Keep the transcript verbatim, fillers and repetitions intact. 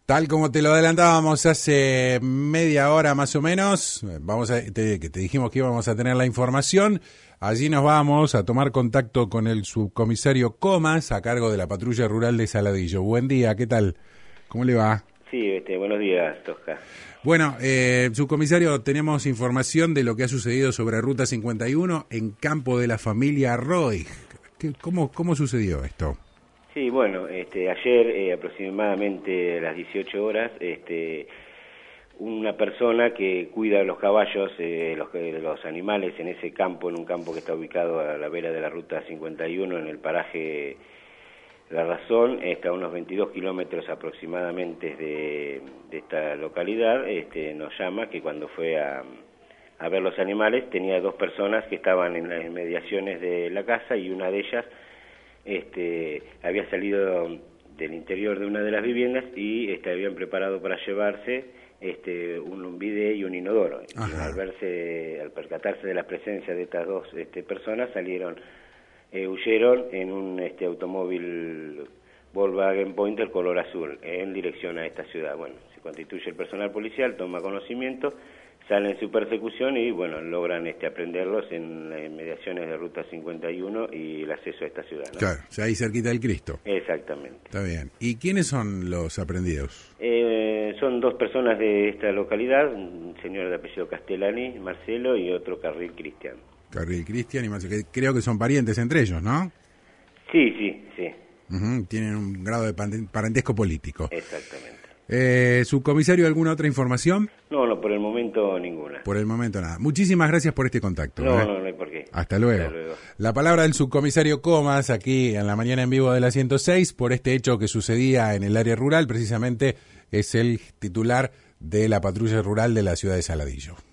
Tal como te lo adelantábamos hace media hora más o menos, vamos a, te, que te dijimos que íbamos a tener la información. Allí nos vamos a tomar contacto con el subcomisario Comas, a cargo de la patrulla rural de Saladillo. Buen día, ¿qué tal? ¿Cómo le va? Sí, este, buenos días, Tosca. Bueno, eh, subcomisario, tenemos información de lo que ha sucedido sobre Ruta cincuenta y uno en campo de la familia Roy. ¿Qué, cómo, ¿Cómo sucedió esto? Sí, bueno, este, ayer eh, aproximadamente a las dieciocho horas, este, una persona que cuida los caballos, eh, los, los animales en ese campo, en un campo que está ubicado a la vera de la Ruta cincuenta y uno, en el paraje La Razón, está a unos veintidós kilómetros aproximadamente de, de esta localidad, este, nos llama que cuando fue a, a ver los animales tenía dos personas que estaban en las inmediaciones de la casa y una de ellas Este, había salido del interior de una de las viviendas y este, habían preparado para llevarse este, un, un bidet y un inodoro. Y al verse, al percatarse de la presencia de estas dos este, personas, salieron, eh, huyeron en un este, automóvil Volkswagen Pointer color azul en dirección a esta ciudad. Bueno, se constituye el personal policial, toma conocimiento, salen en su persecución y, bueno, logran este, aprenderlos en las inmediaciones de Ruta cincuenta y uno y el acceso a esta ciudad, ¿no? Claro, o sea, ahí cerquita del Cristo. Exactamente. Está bien. ¿Y quiénes son los aprendidos? Eh, son dos personas de esta localidad, un señor de apellido Castellani, Marcelo, y otro Carril Cristian. Carril Cristian y Marcelo, que creo que son parientes entre ellos, ¿no? Sí, sí, sí. Uh-huh, tienen un grado de parentesco político. Exactamente. Eh, ¿Subcomisario, alguna otra información? No, no, por el momento ninguna. Por el momento nada. Muchísimas gracias por este contacto. No, ¿eh? no, no hay por qué. Hasta luego. Hasta luego. La palabra del subcomisario Comas, aquí en la mañana en vivo de la ciento seis, por este hecho que sucedía en el área rural, precisamente es el titular de la patrulla rural de la ciudad de Saladillo.